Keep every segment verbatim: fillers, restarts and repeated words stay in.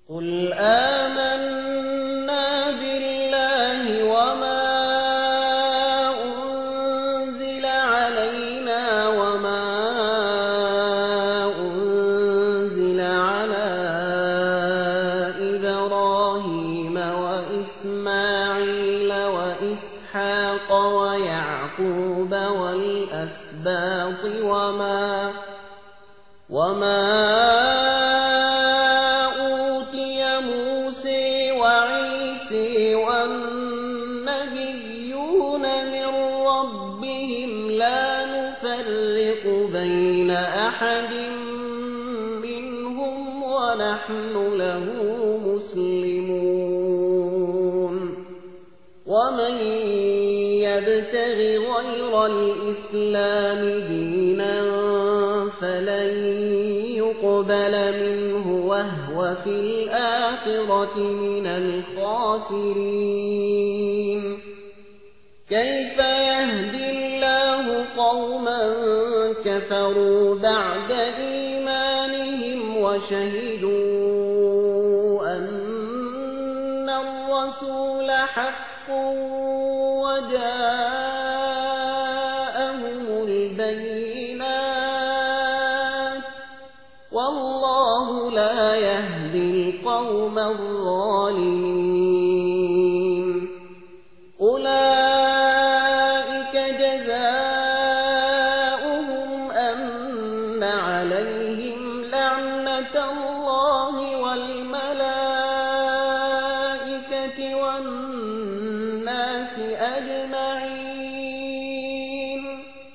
قُلْ آمَنَّا بِاللَّهِ وَمَا أُنزِلَ عَلَيْنَا وَمَا أُنزِلَ عَلَىٰ إِبْرَاهِيمَ وَإِسْمَاعِيلَ وَإِسْحَاقَ وَيَعْقُوبَ وَالْأَسْبَاطِ وَمَا وَمَا والنبيون من ربهم لا نفرق بين أحد منهم ونحن له مسلمون ومن يبتغ غير الإسلام دينا فلن يقبل منه وهو في الآخرة من الخاسرين كيف يهدي الله قوما كفروا بعد إيمانهم وشهدوا أن الرسول حق وجاءهم البينات والله لا يهدي القوم الظالمين أولئك جزاؤهم أن عليهم لعنة الله والملائكة والناس أجمعين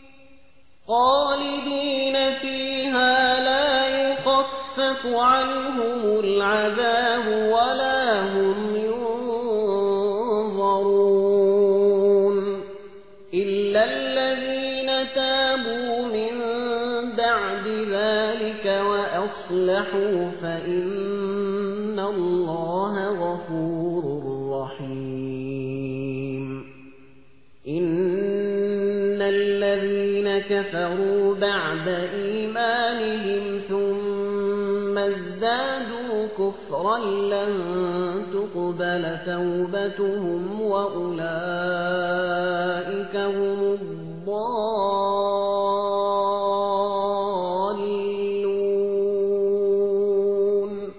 خالدين فيها لا يخفف عنهم العذاب ولا هم ينظرون إلا الذين تابوا من بعد ذلك وأصلحوا فإن الله غفور رحيم إن الذين كفروا بعد إيمانهم ثم ازدادوا كفرا لن تقبل توبتهم وأولئك هم الضالون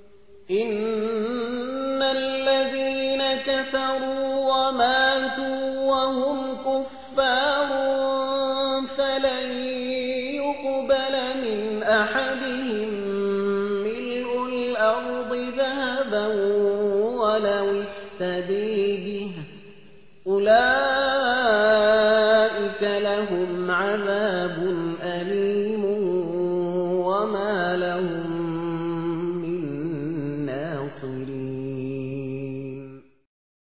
إن الذين كفروا وماتوا وهم كفار فلن يقبل من أحدهم ملء الأرض ذهبا ولو افتدي به أولئك لهم عذاب أليم